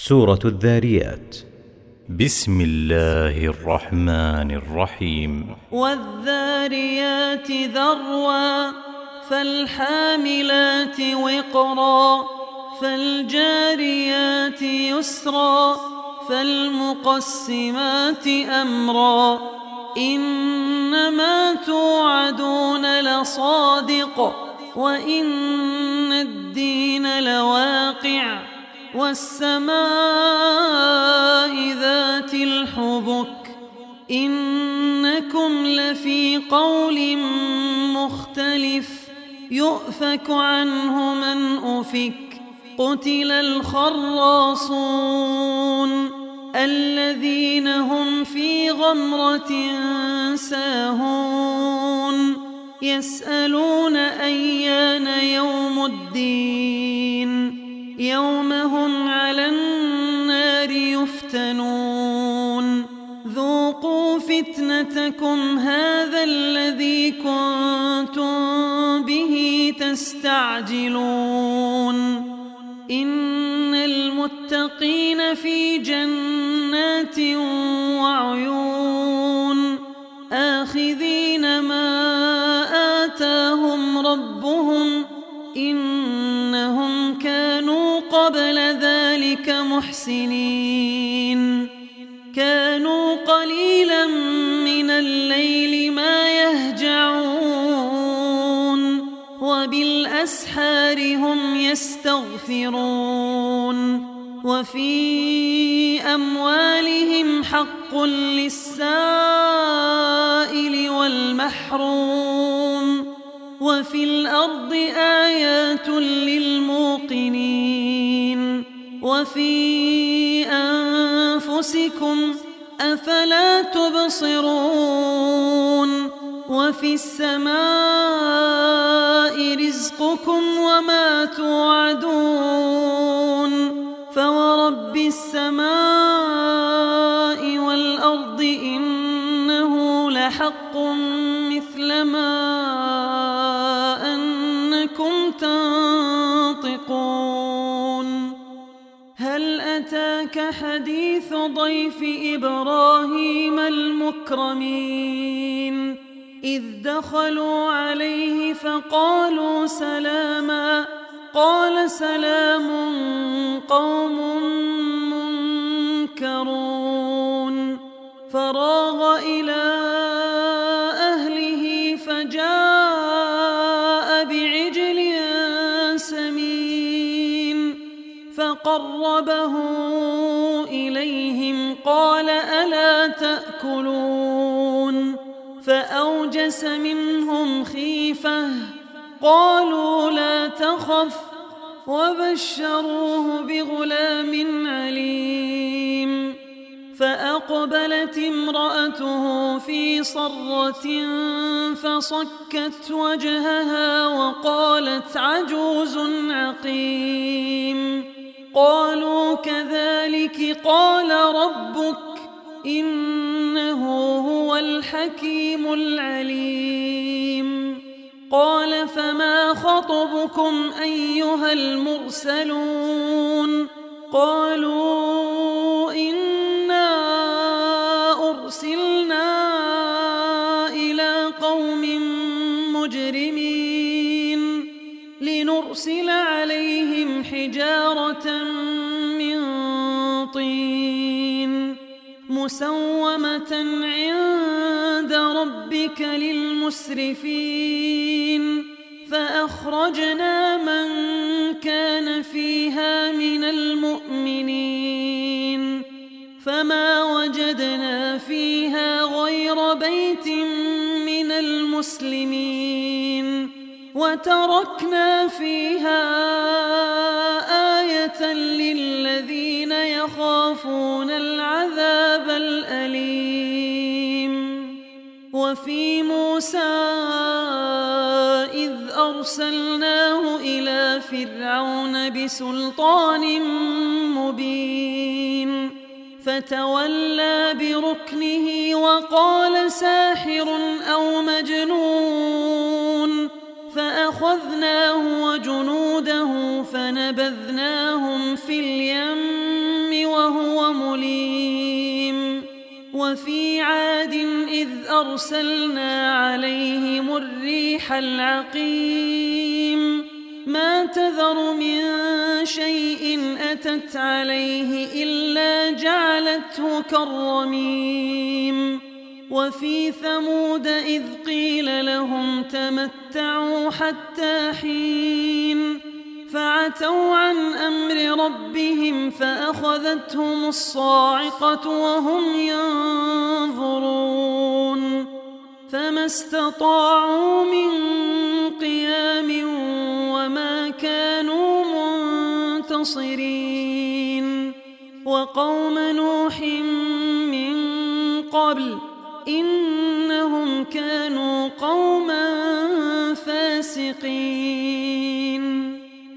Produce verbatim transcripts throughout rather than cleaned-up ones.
سورة الذاريات. بسم الله الرحمن الرحيم. والذاريات ذروا فالحاملات وقرا فالجاريات يسرا فالمقسمات أمرا إنما توعدون لصادق وإن الدين لواقع والسماء ذات الحبك إنكم لفي قول مختلف يؤفك عنه من أفك قتل الخراصون الذين هم في غمرة ساهون يسألون أيان يوم الدين يوم هم على النار يفتنون ذوقوا فتنتكم هذا الذي كنتم به تستعجلون إن المتقين في جنات وعيون آخذين ما آتاهم ربهم إنهم كانوا قبل ذلك محسنين كانوا قليلا من الليل ما يهجعون وبالأسحار هم يستغفرون وفي أموالهم حق للسائل والمحروم وفي الأرض آيات للموقنين وفي أنفسكم أفلا تبصرون وفي السماء رزقكم وما توعدون فورب السماء والأرض إنه لحق مثل ما أنكم تنطقون هل أتاك حديث ضيف إبراهيم المكرمين إذ دخلوا عليه فقالوا سلاما قال سلام قوم منكرون فراغ إلى أهله فجاء بعجل سمين فقربه إليهم قال ألا تأكلون فأوجس منهم خيفة قالوا لا تخف وبشروه بغلام عليم فأقبلت امرأته في صرة فصكت وجهها وقالت عجوز عقيم قالوا كذلك قال ربك إنه هو الحكيم العليم قال فما خطبكم أيها المرسلون قالوا إنا أرسلنا إلى قوم مجرمين لنرسل عليهم حجارة من طين مسومة عند ربك للمسرفين فأخرجنا من كان فيها من المؤمنين فما وجدنا فيها غير بيت من المسلمين وتركنا فيها آية للذين يخافون العذاب الأليم وفي موسى إذ أرسلناه إلى فرعون بسلطان مبين فتولى بركنه وقال ساحر أو مجنون فأخذناه وجنوده فنبذناهم في اليم ومليم وفي عاد إذ أرسلنا عليهم الريح العقيم ما تذر من شيء أتت عليه إلا جعلته كالرميم وفي ثمود إذ قيل لهم تمتعوا حتى حين فعتوا عن أمر ربهم فأخذتهم الصاعقة وهم ينظرون فما استطاعوا من قيام وما كانوا منتصرين وقوم نوح من قبل إنهم كانوا قوما فاسقين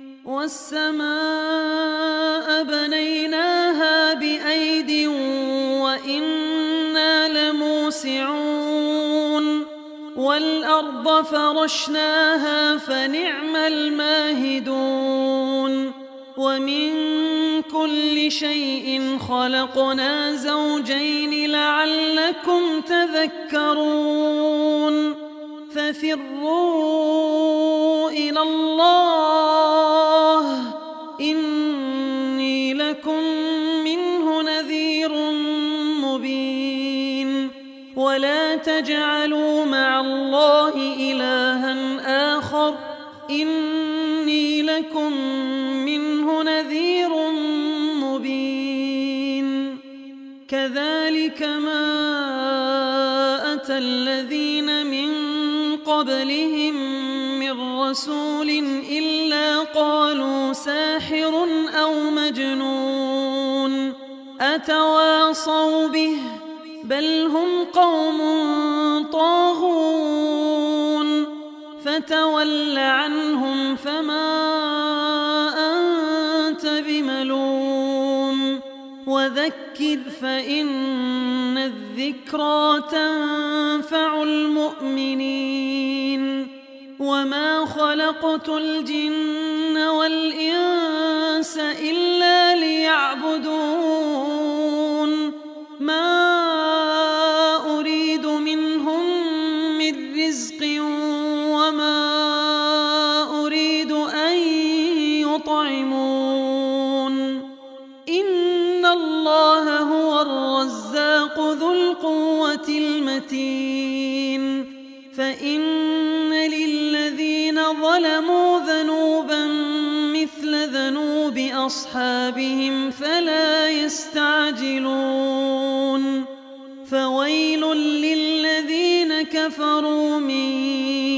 والسماء بنيناها بأيد وإنا لموسعون والأرض فرشناها فنعم الماهدون ومن كل شيء خلقنا زوجين لعلكم تذكرون ففروا إلى الله إني لكم منه نذير مبين ولا تجعلوا مع الله إلها آخر إني لكم منه نذير مبين كذلك ما أتى الذين من قبلهم من رسول إلا قالوا ساحر أو مجنون أتواصوا به بل هم قوم طاغون فتول عنهم فما أنت بملوم وذكر فإن الذكرى تنفع المؤمنين وما خلقت الجن والإنس إلا ليعبدون ما أريد منهم من رزق وما أريد أن يطعمون إن الله هو الرزاق ذو القوة المتين فإن للذين ظلموا ذنوبا مثل ذنوب أصحابهم فلا يستعجلون فويل للذين كفروا من